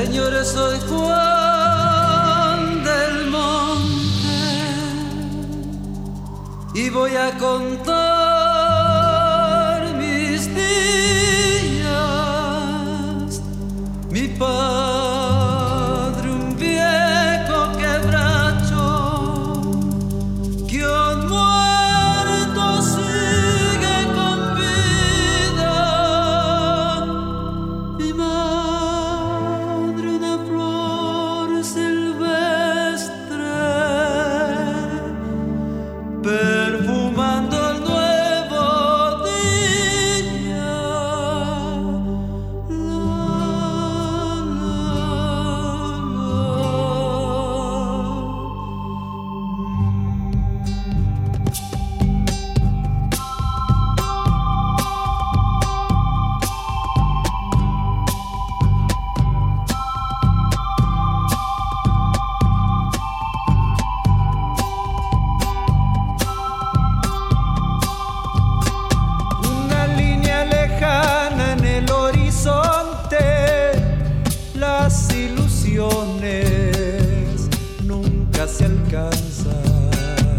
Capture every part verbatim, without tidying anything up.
Señores, soy Juan del Monte y voy a contar mis días. Mi padre, un viejo quebracho, que un muerto sigue con vida. Mi madre, una flor silvestre, perfumando el nuevo día. La, la, Una línea lejana en el horizonte, las ilusiones nunca se alcanzan.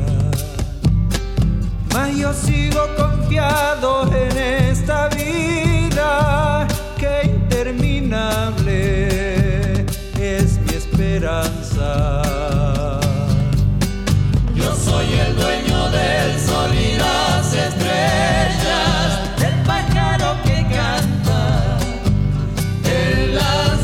Mas yo sigo confiado en esta vida que interminable es mi esperanza. Yo soy el dueño del sol y las estrellas, del pájaro que canta en las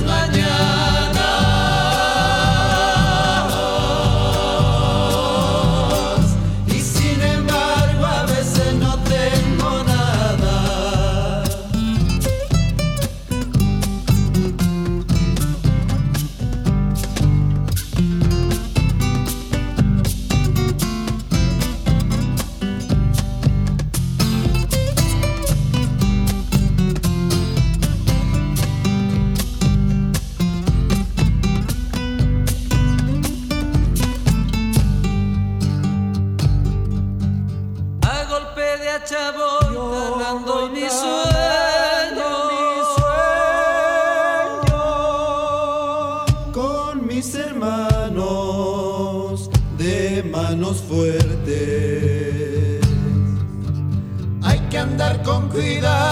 mañanas. Y sin embargo a veces no tengo nada. A golpe de hacha voy talando mi sueño. Con mis hermanos de manos fuertes hay que andar con cuidado.